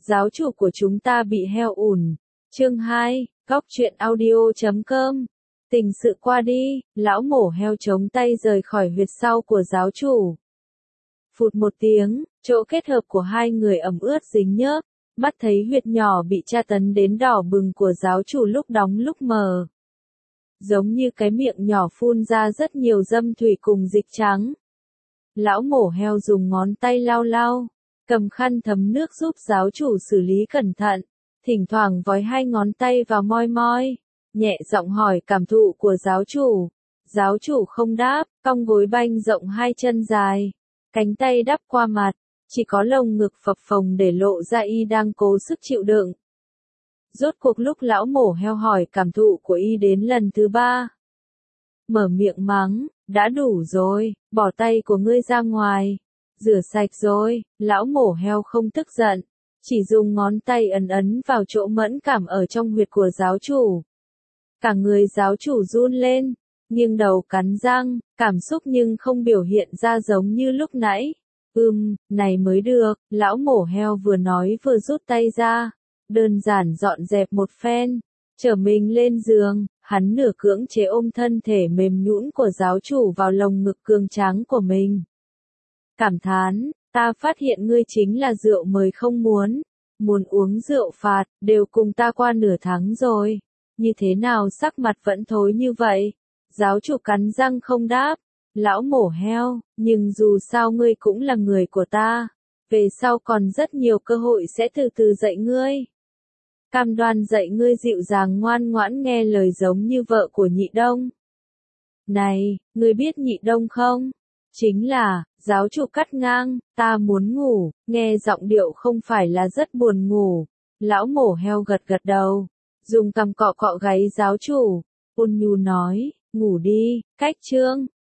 giáo chủ của chúng ta bị heo ủn. Chương 2, Góc truyện audio.com. Tình sự qua đi, lão mổ heo chống tay rời khỏi huyệt sau của giáo chủ. Phụt một tiếng, chỗ kết hợp của hai người ẩm ướt dính nhớp, mắt thấy huyệt nhỏ bị tra tấn đến đỏ bừng của giáo chủ lúc đóng lúc mở. Giống như cái miệng nhỏ phun ra rất nhiều dâm thủy cùng dịch trắng. Lão mổ heo dùng ngón tay lau lau, cầm khăn thấm nước giúp giáo chủ xử lý cẩn thận, thỉnh thoảng vói hai ngón tay vào moi moi, nhẹ giọng hỏi cảm thụ của giáo chủ. Giáo chủ không đáp, cong gối banh rộng hai chân dài, cánh tay đắp qua mặt, chỉ có lồng ngực phập phồng để lộ ra y đang cố sức chịu đựng. Rốt cuộc lúc lão mổ heo hỏi cảm thụ của y đến lần thứ 3. Mở miệng mắng, đã đủ rồi, bỏ tay của ngươi ra ngoài. Rửa sạch rồi, lão mổ heo không tức giận, chỉ dùng ngón tay ấn ấn vào chỗ mẫn cảm ở trong huyệt của giáo chủ. Cả người giáo chủ run lên, nghiêng đầu cắn răng, cảm xúc nhưng không biểu hiện ra giống như lúc nãy. Này mới được, lão mổ heo vừa nói vừa rút tay ra, đơn giản dọn dẹp một phen, trở mình lên giường, hắn nửa cưỡng chế ôm thân thể mềm nhũn của giáo chủ vào lồng ngực cường tráng của mình. Cảm thán, ta phát hiện ngươi chính là rượu mời không muốn uống rượu phạt, đều cùng ta qua nửa tháng rồi. Như thế nào sắc mặt vẫn thối như vậy? Giáo chủ cắn răng không đáp. Lão mổ heo, nhưng dù sao ngươi cũng là người của ta. Về sau còn rất nhiều cơ hội sẽ từ từ dạy ngươi. Cam đoan dạy ngươi dịu dàng ngoan ngoãn nghe lời giống như vợ của Nhị Đông. Này, ngươi biết Nhị Đông không? Chính là, giáo chủ cắt ngang, ta muốn ngủ, nghe giọng điệu không phải là rất buồn ngủ. Lão mổ heo gật gật đầu, dùng cằm cọ cọ gáy giáo chủ, ôn nhu nói, ngủ đi, cách chương.